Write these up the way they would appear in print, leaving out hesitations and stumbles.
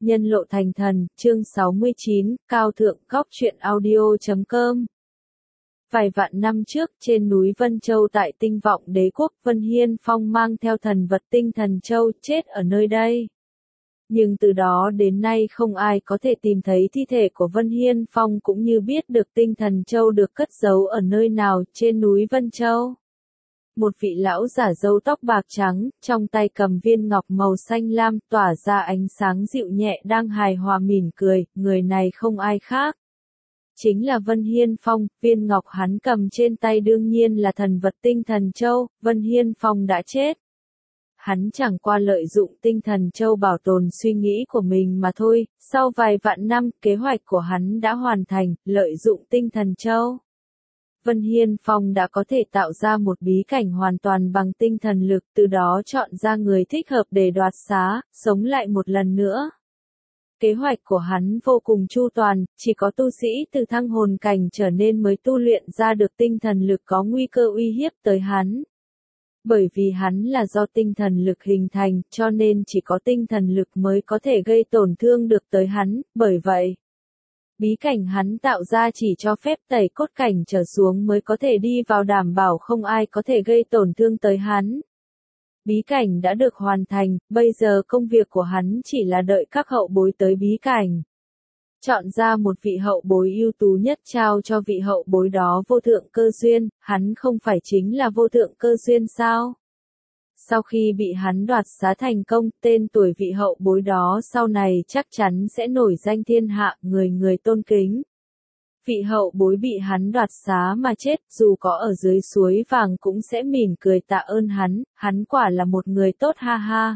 Nhân lộ thành thần, chương 69, cao thượng góc truyện audio.com. Vài vạn năm trước, trên núi Vân Châu tại Tinh Vọng Đế quốc, Vân Hiên Phong mang theo thần vật Tinh Thần Châu chết ở nơi đây. Nhưng từ đó đến nay không ai có thể tìm thấy thi thể của Vân Hiên Phong cũng như biết được Tinh Thần Châu được cất giấu ở nơi nào trên núi Vân Châu. Một vị lão giả râu tóc bạc trắng, trong tay cầm viên ngọc màu xanh lam tỏa ra ánh sáng dịu nhẹ đang hài hòa mỉm cười, người này không ai khác. Chính là Vân Hiên Phong, viên ngọc hắn cầm trên tay đương nhiên là thần vật Tinh Thần Châu, Vân Hiên Phong đã chết. Hắn chẳng qua lợi dụng Tinh Thần Châu bảo tồn suy nghĩ của mình mà thôi, sau vài vạn năm, kế hoạch của hắn đã hoàn thành, lợi dụng Tinh Thần Châu. Vân Hiên Phong đã có thể tạo ra một bí cảnh hoàn toàn bằng tinh thần lực, từ đó chọn ra người thích hợp để đoạt xá, sống lại một lần nữa. Kế hoạch của hắn vô cùng chu toàn, chỉ có tu sĩ từ thăng hồn cảnh trở nên mới tu luyện ra được tinh thần lực có nguy cơ uy hiếp tới hắn. Bởi vì hắn là do tinh thần lực hình thành, cho nên chỉ có tinh thần lực mới có thể gây tổn thương được tới hắn, bởi vậy bí cảnh hắn tạo ra chỉ cho phép tẩy cốt cảnh trở xuống mới có thể đi vào, đảm bảo không ai có thể gây tổn thương tới hắn. Bí cảnh đã được hoàn thành, bây giờ công việc của hắn chỉ là đợi các hậu bối tới bí cảnh. Chọn ra một vị hậu bối ưu tú nhất trao cho vị hậu bối đó vô thượng cơ duyên, hắn không phải chính là vô thượng cơ duyên sao? Sau khi bị hắn đoạt xá thành công, tên tuổi vị hậu bối đó sau này chắc chắn sẽ nổi danh thiên hạ, người người tôn kính. Vị hậu bối bị hắn đoạt xá mà chết, dù có ở dưới suối vàng cũng sẽ mỉm cười tạ ơn hắn quả là một người tốt ha ha.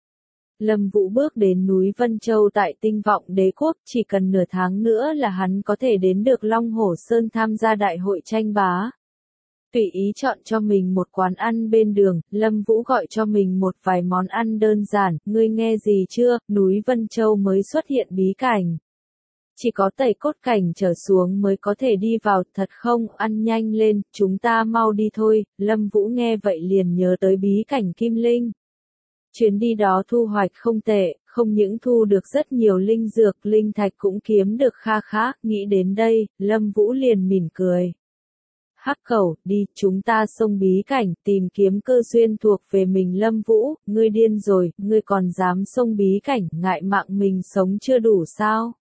Lâm Vũ bước đến núi Vân Châu tại Tinh Vọng Đế quốc, chỉ cần nửa tháng nữa là hắn có thể đến được Long Hổ Sơn tham gia đại hội tranh bá. Tùy ý chọn cho mình một quán ăn bên đường, Lâm Vũ gọi cho mình một vài món ăn đơn giản, ngươi nghe gì chưa, núi Vân Châu mới xuất hiện bí cảnh. Chỉ có tẩy cốt cảnh trở xuống mới có thể đi vào, thật không, ăn nhanh lên, chúng ta mau đi thôi, Lâm Vũ nghe vậy liền nhớ tới bí cảnh Kim Linh. Chuyến đi đó thu hoạch không tệ, không những thu được rất nhiều linh dược, linh thạch cũng kiếm được kha khá, nghĩ đến đây, Lâm Vũ liền mỉm cười. Hắc Cẩu, đi, chúng ta xông bí cảnh, tìm kiếm cơ duyên thuộc về mình. Lâm Vũ, ngươi điên rồi, ngươi còn dám xông bí cảnh, ngại mạng mình sống chưa đủ sao?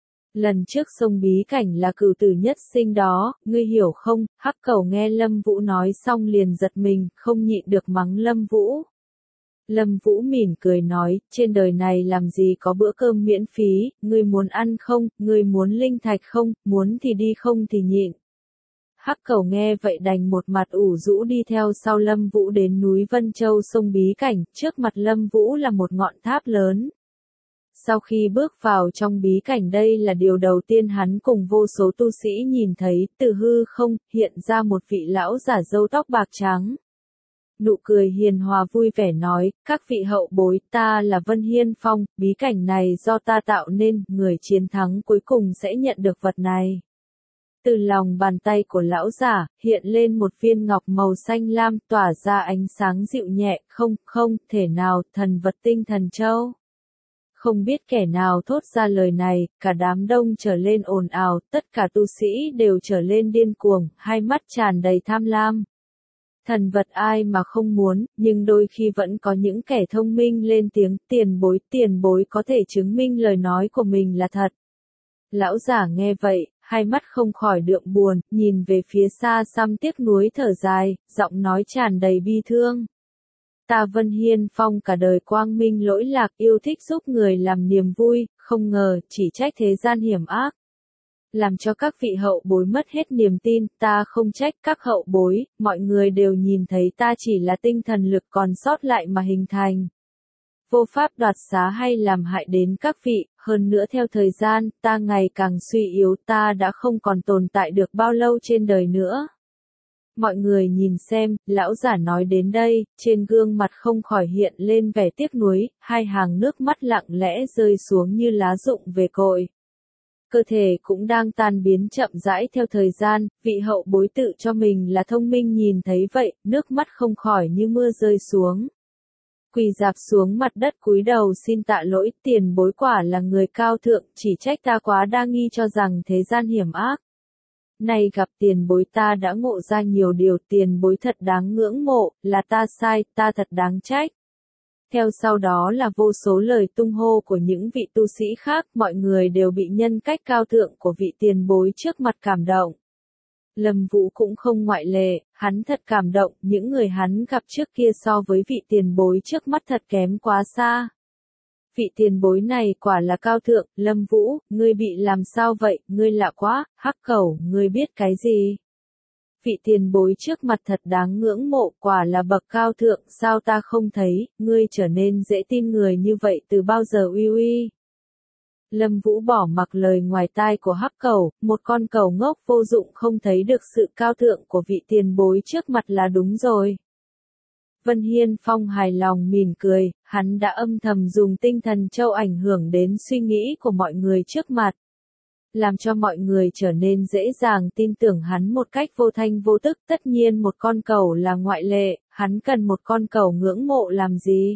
Lần trước xông bí cảnh là cửu tử nhất sinh đó, ngươi hiểu không? Hắc Cẩu nghe Lâm Vũ nói xong liền giật mình, không nhịn được mắng Lâm Vũ. Lâm Vũ mỉm cười nói, trên đời này làm gì có bữa cơm miễn phí, ngươi muốn ăn không, ngươi muốn linh thạch không, muốn thì đi không thì nhịn. Hắc Cẩu nghe vậy đành một mặt ủ rũ đi theo sau Lâm Vũ đến núi Vân Châu xông bí cảnh, trước mặt Lâm Vũ là một ngọn tháp lớn. Sau khi bước vào trong bí cảnh, đây là điều đầu tiên hắn cùng vô số tu sĩ nhìn thấy, từ hư không hiện ra một vị lão giả râu tóc bạc trắng. Nụ cười hiền hòa vui vẻ nói, các vị hậu bối, ta là Vân Hiên Phong, bí cảnh này do ta tạo nên, người chiến thắng cuối cùng sẽ nhận được vật này. Từ lòng bàn tay của lão giả, hiện lên một viên ngọc màu xanh lam tỏa ra ánh sáng dịu nhẹ, không thể nào, thần vật Tinh Thần Châu. Không biết kẻ nào thốt ra lời này, cả đám đông trở lên ồn ào, tất cả tu sĩ đều trở lên điên cuồng, hai mắt tràn đầy tham lam. Thần vật ai mà không muốn, nhưng đôi khi vẫn có những kẻ thông minh lên tiếng, tiền bối có thể chứng minh lời nói của mình là thật. Lão giả nghe vậy, hai mắt không khỏi đượm buồn, nhìn về phía xa xăm tiếc nuối thở dài, giọng nói tràn đầy bi thương. Ta Vân Hiên Phong cả đời quang minh lỗi lạc, yêu thích giúp người làm niềm vui, không ngờ, chỉ trách thế gian hiểm ác. Làm cho các vị hậu bối mất hết niềm tin, ta không trách các hậu bối, mọi người đều nhìn thấy ta chỉ là tinh thần lực còn sót lại mà hình thành. Vô pháp đoạt xá hay làm hại đến các vị, hơn nữa theo thời gian, ta ngày càng suy yếu, ta đã không còn tồn tại được bao lâu trên đời nữa. Mọi người nhìn xem, lão giả nói đến đây, trên gương mặt không khỏi hiện lên vẻ tiếc nuối, hai hàng nước mắt lặng lẽ rơi xuống như lá rụng về cội. Cơ thể cũng đang tan biến chậm rãi theo thời gian, vị hậu bối tự cho mình là thông minh nhìn thấy vậy, nước mắt không khỏi như mưa rơi xuống. Quỳ rạp xuống mặt đất cúi đầu xin tạ lỗi, tiền bối quả là người cao thượng, chỉ trách ta quá đa nghi cho rằng thế gian hiểm ác. Này gặp tiền bối ta đã ngộ ra nhiều điều, tiền bối thật đáng ngưỡng mộ, là ta sai, ta thật đáng trách. Theo sau đó là vô số lời tung hô của những vị tu sĩ khác, mọi người đều bị nhân cách cao thượng của vị tiền bối trước mặt cảm động. Lâm Vũ cũng không ngoại lệ, hắn thật cảm động, những người hắn gặp trước kia so với vị tiền bối trước mắt thật kém quá xa. Vị tiền bối này quả là cao thượng, Lâm Vũ, ngươi bị làm sao vậy, ngươi lạ quá, Hắc Cẩu, ngươi biết cái gì? Vị tiền bối trước mặt thật đáng ngưỡng mộ, quả là bậc cao thượng, sao ta không thấy, ngươi trở nên dễ tin người như vậy từ bao giờ uy uy? Lâm Vũ bỏ mặc lời ngoài tai của Hắc Cẩu, một con cẩu ngốc vô dụng không thấy được sự cao thượng của vị tiền bối trước mặt là đúng rồi. Vân Hiên Phong hài lòng mỉm cười, hắn đã âm thầm dùng tinh thần châu ảnh hưởng đến suy nghĩ của mọi người trước mặt, làm cho mọi người trở nên dễ dàng tin tưởng hắn một cách vô thanh vô tức. Tất nhiên một con cẩu là ngoại lệ, hắn cần một con cẩu ngưỡng mộ làm gì?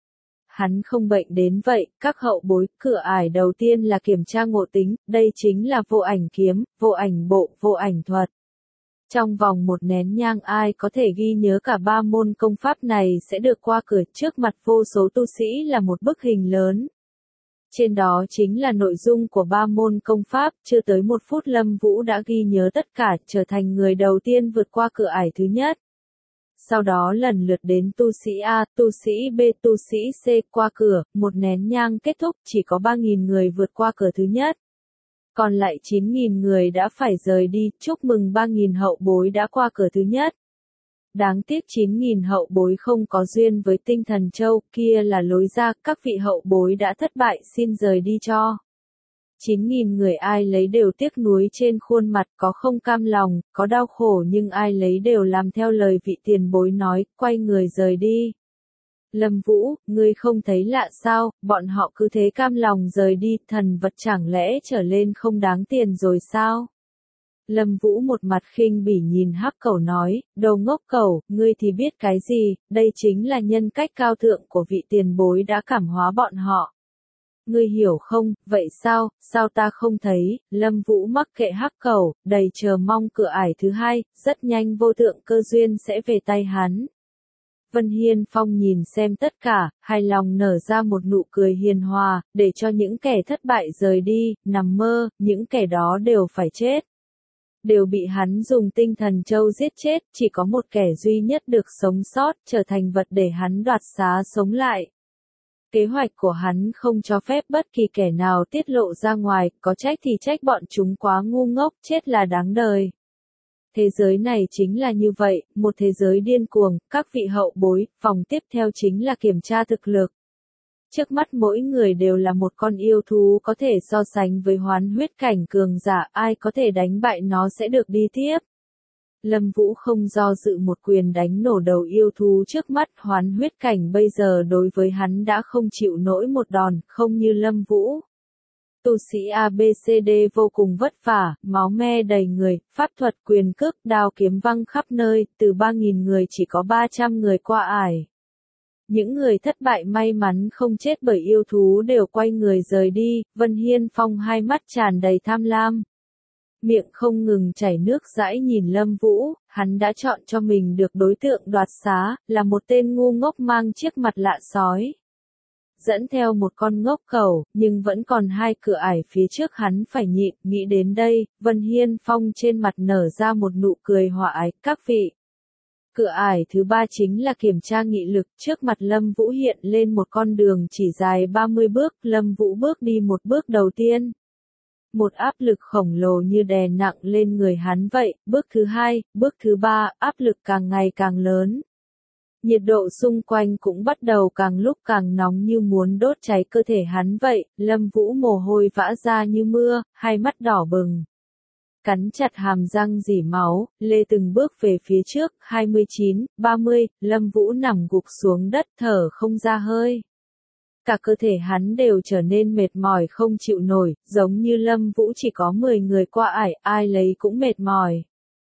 Hắn không bệnh đến vậy, các hậu bối, cửa ải đầu tiên là kiểm tra ngộ tính, đây chính là vô ảnh kiếm, vô ảnh bộ, vô ảnh thuật. Trong vòng một nén nhang ai có thể ghi nhớ cả ba môn công pháp này sẽ được qua cửa, trước mặt vô số tu sĩ là một bức hình lớn. Trên đó chính là nội dung của ba môn công pháp, chưa tới một phút Lâm Vũ đã ghi nhớ tất cả, trở thành người đầu tiên vượt qua cửa ải thứ nhất. Sau đó lần lượt đến tu sĩ A, tu sĩ B, tu sĩ C qua cửa, một nén nhang kết thúc, chỉ có 3.000 người vượt qua cửa thứ nhất. Còn lại 9.000 người đã phải rời đi, chúc mừng 3.000 hậu bối đã qua cửa thứ nhất. Đáng tiếc 9.000 hậu bối không có duyên với tinh thần châu, kia là lối ra, các vị hậu bối đã thất bại xin rời đi cho. 9.000 người ai lấy đều tiếc nuối trên khuôn mặt, có không cam lòng, có đau khổ nhưng ai lấy đều làm theo lời vị tiền bối nói, quay người rời đi. Lâm Vũ, ngươi không thấy lạ sao, bọn họ cứ thế cam lòng rời đi, thần vật chẳng lẽ trở lên không đáng tiền rồi sao? Lâm Vũ một mặt khinh bỉ nhìn Hắc Cẩu nói, đồ ngốc cẩu, ngươi thì biết cái gì, đây chính là nhân cách cao thượng của vị tiền bối đã cảm hóa bọn họ. Ngươi hiểu không, vậy sao ta không thấy, Lâm Vũ mắc kệ Hắc Cẩu, đầy chờ mong cửa ải thứ hai, rất nhanh vô thượng cơ duyên sẽ về tay hắn. Vân Hiên Phong nhìn xem tất cả, hài lòng nở ra một nụ cười hiền hòa, để cho những kẻ thất bại rời đi, nằm mơ, những kẻ đó đều phải chết. Đều bị hắn dùng tinh thần châu giết chết, chỉ có một kẻ duy nhất được sống sót, trở thành vật để hắn đoạt xá sống lại. Kế hoạch của hắn không cho phép bất kỳ kẻ nào tiết lộ ra ngoài, có trách thì trách bọn chúng quá ngu ngốc, chết là đáng đời. Thế giới này chính là như vậy, một thế giới điên cuồng, các vị hậu bối, vòng tiếp theo chính là kiểm tra thực lực. Trước mắt mỗi người đều là một con yêu thú có thể so sánh với hoán huyết cảnh cường giả, ai có thể đánh bại nó sẽ được đi tiếp. Lâm Vũ không do dự một quyền đánh nổ đầu yêu thú trước mắt, hoán huyết cảnh bây giờ đối với hắn đã không chịu nổi một đòn, không như Lâm Vũ. Tu sĩ ABCD vô cùng vất vả, máu me đầy người, pháp thuật quyền cước, đao kiếm văng khắp nơi, từ 3.000 người chỉ có 300 người qua ải. Những người thất bại may mắn không chết bởi yêu thú đều quay người rời đi, Vân Hiên Phong hai mắt tràn đầy tham lam. Miệng không ngừng chảy nước dãi nhìn Lâm Vũ, hắn đã chọn cho mình được đối tượng đoạt xá, là một tên ngu ngốc mang chiếc mặt lạ sói. Dẫn theo một con ngốc cẩu, nhưng vẫn còn hai cửa ải phía trước hắn phải nhịn, nghĩ đến đây, Vân Hiên Phong trên mặt nở ra một nụ cười hòa ái, các vị. Cửa ải thứ ba chính là kiểm tra nghị lực, trước mặt Lâm Vũ hiện lên một con đường chỉ dài 30 bước, Lâm Vũ bước đi một bước đầu tiên. Một áp lực khổng lồ như đè nặng lên người hắn vậy, bước thứ hai, bước thứ ba, áp lực càng ngày càng lớn. Nhiệt độ xung quanh cũng bắt đầu càng lúc càng nóng như muốn đốt cháy cơ thể hắn vậy, Lâm Vũ mồ hôi vã ra như mưa, hai mắt đỏ bừng. Cắn chặt hàm răng rỉ máu, lê từng bước về phía trước, 29, 30, Lâm Vũ nằm gục xuống đất thở không ra hơi. Cả cơ thể hắn đều trở nên mệt mỏi không chịu nổi, giống như Lâm Vũ chỉ có 10 người qua ải, ai lấy cũng mệt mỏi.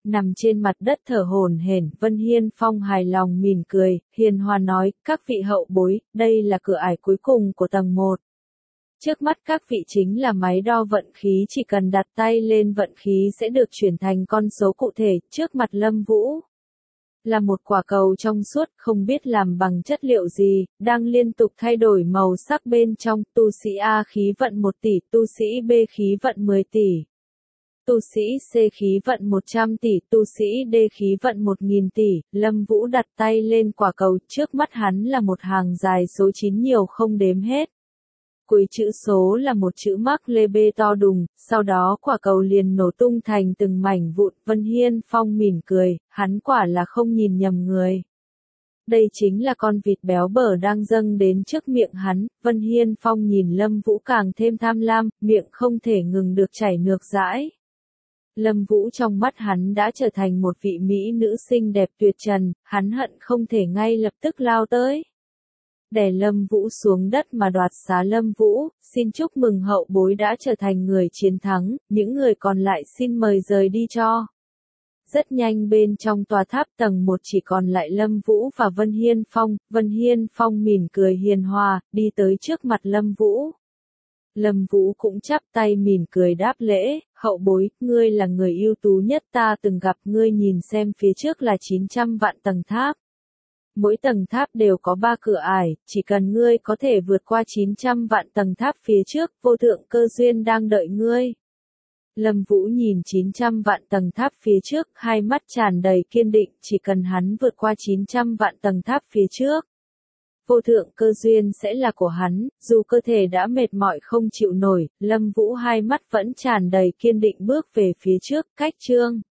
Nằm trên mặt đất thở hổn hển, Vân Hiên Phong hài lòng mỉm cười, hiền hòa nói, các vị hậu bối, đây là cửa ải cuối cùng của tầng 1. Trước mắt các vị chính là máy đo vận khí, chỉ cần đặt tay lên vận khí sẽ được chuyển thành con số cụ thể. Trước mặt Lâm Vũ là một quả cầu trong suốt, không biết làm bằng chất liệu gì, đang liên tục thay đổi màu sắc bên trong. Tu sĩ A khí vận 1 tỷ, tu sĩ B khí vận 10 tỷ. Tu sĩ C khí vận 100 tỷ, tu sĩ D khí vận 1000 tỷ. Lâm Vũ đặt tay lên quả cầu, trước mắt hắn là một hàng dài số 9 nhiều không đếm hết. Cuối chữ số là một chữ mác lê bê to đùng, sau đó quả cầu liền nổ tung thành từng mảnh vụn. Vân Hiên Phong mỉm cười, hắn quả là không nhìn nhầm người. Đây chính là con vịt béo bở đang dâng đến trước miệng hắn. Vân Hiên Phong nhìn Lâm Vũ càng thêm tham lam, miệng không thể ngừng được chảy nước dãi. Lâm Vũ trong mắt hắn đã trở thành một vị mỹ nữ xinh đẹp tuyệt trần, hắn hận không thể ngay lập tức lao tới. Đè Lâm Vũ xuống đất mà đoạt xá Lâm Vũ, xin chúc mừng hậu bối đã trở thành người chiến thắng, những người còn lại xin mời rời đi cho. Rất nhanh bên trong tòa tháp tầng 1 chỉ còn lại Lâm Vũ và Vân Hiên Phong. Vân Hiên Phong mỉm cười hiền hòa, đi tới trước mặt Lâm Vũ. Lâm Vũ cũng chắp tay mỉm cười đáp lễ, hậu bối, ngươi là người ưu tú nhất ta từng gặp, ngươi nhìn xem phía trước là 900 vạn tầng tháp. Mỗi tầng tháp đều có 3 cửa ải, chỉ cần ngươi có thể vượt qua 900 vạn tầng tháp phía trước, vô thượng cơ duyên đang đợi ngươi. Lâm Vũ nhìn 900 vạn tầng tháp phía trước, hai mắt tràn đầy kiên định, chỉ cần hắn vượt qua 900 vạn tầng tháp phía trước. Vô thượng cơ duyên sẽ là của hắn, dù cơ thể đã mệt mỏi không chịu nổi, Lâm Vũ hai mắt vẫn tràn đầy kiên định bước về phía trước. Cách chương